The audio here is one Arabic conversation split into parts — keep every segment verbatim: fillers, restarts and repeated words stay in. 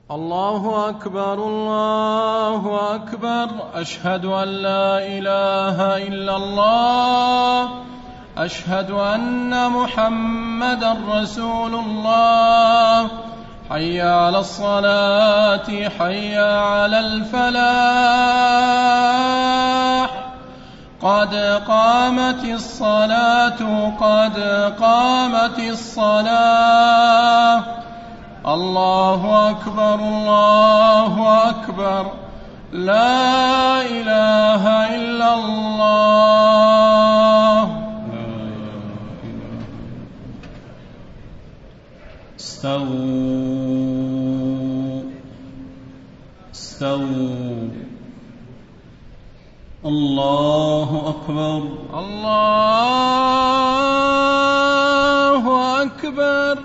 الله أكبر الله أكبر. أشهد أن لا إله إلا الله. أشهد أن محمدا رسول الله. حي على الصلاة حي على الفلاح. قد قامت الصلاة قد قامت الصلاة. الله أكبر الله أكبر. لا إله إلا الله. استووا استووا. الله أكبر الله أكبر.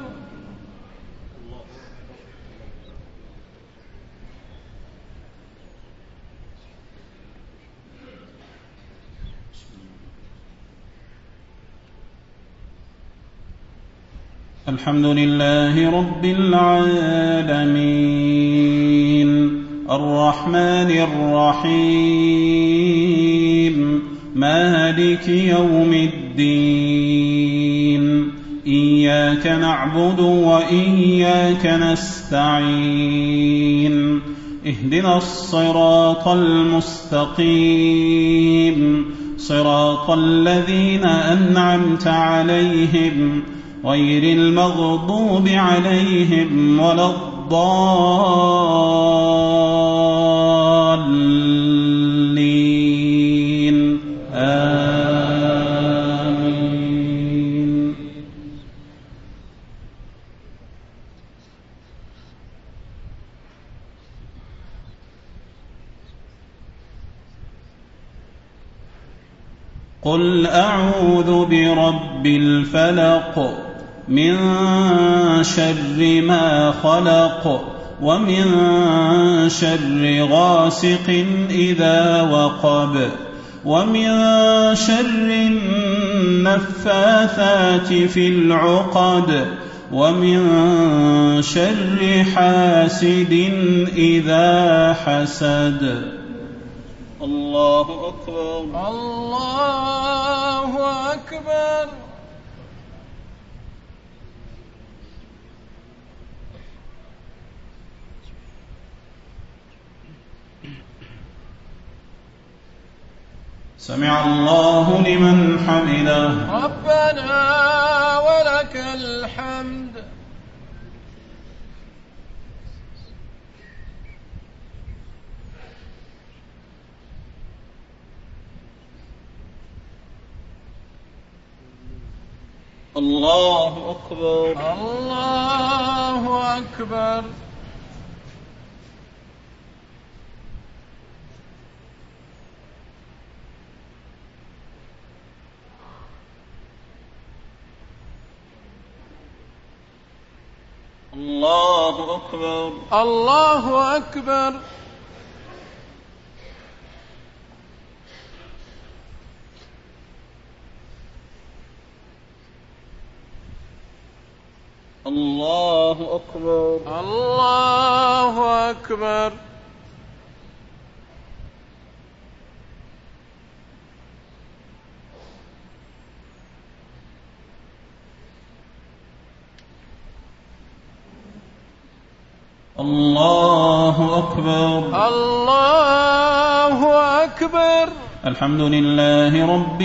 الحمد لله رب العالمين الرحمن الرحيم مالك يوم الدين. إياك نعبد وإياك نستعين. اهدنا الصراط المستقيم صراط الذين أنعمت عليهم غير المغضوب عليهم ولا الضالين. آمين. قل أعوذ برب الفلق من شر ما خلق ومن شر غاسق إذا وقب ومن شر النفاثات في العقد ومن شر حاسد إذا حسد. الله أكبر الله أكبر. سمع الله لمن حمده. ربنا ولك الحمد. الله أكبر الله أكبر. الله أكبر الله أكبر. الله أكبر الله أكبر. الله أكبر الله أكبر. الحمد لله رب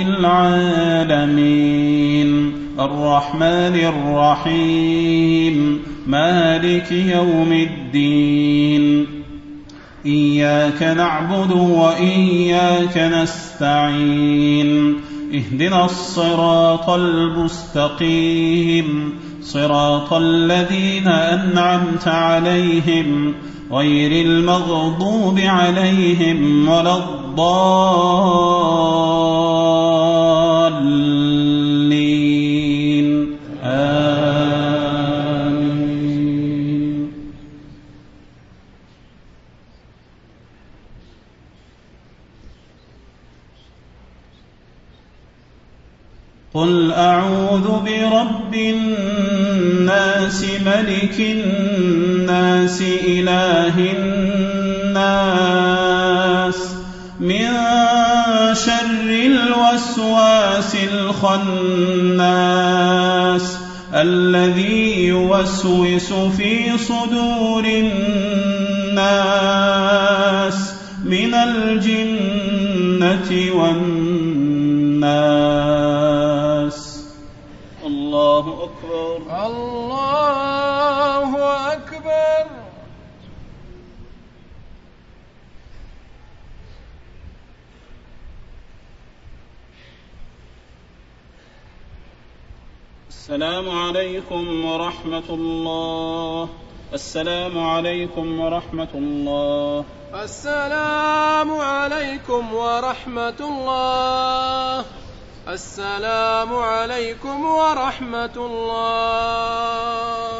العالمين الرحمن الرحيم مالك يوم الدين. إياك نعبد وإياك نستعين. اهدنا الصراط المستقيم صراط الذين أنعمت عليهم غير المغضوب عليهم ولا الضالين. آمين. قل أعوذ برب الناس ملك الناس الناس إله الناس من شر الوسواس الخناس الذي يوسوس في صدور الناس من الجنة والناس. الله أكبر. الله أكبر. السلام عليكم ورحمة الله. السلام عليكم ورحمة الله. السلام عليكم ورحمة الله. السلام عليكم ورحمة الله.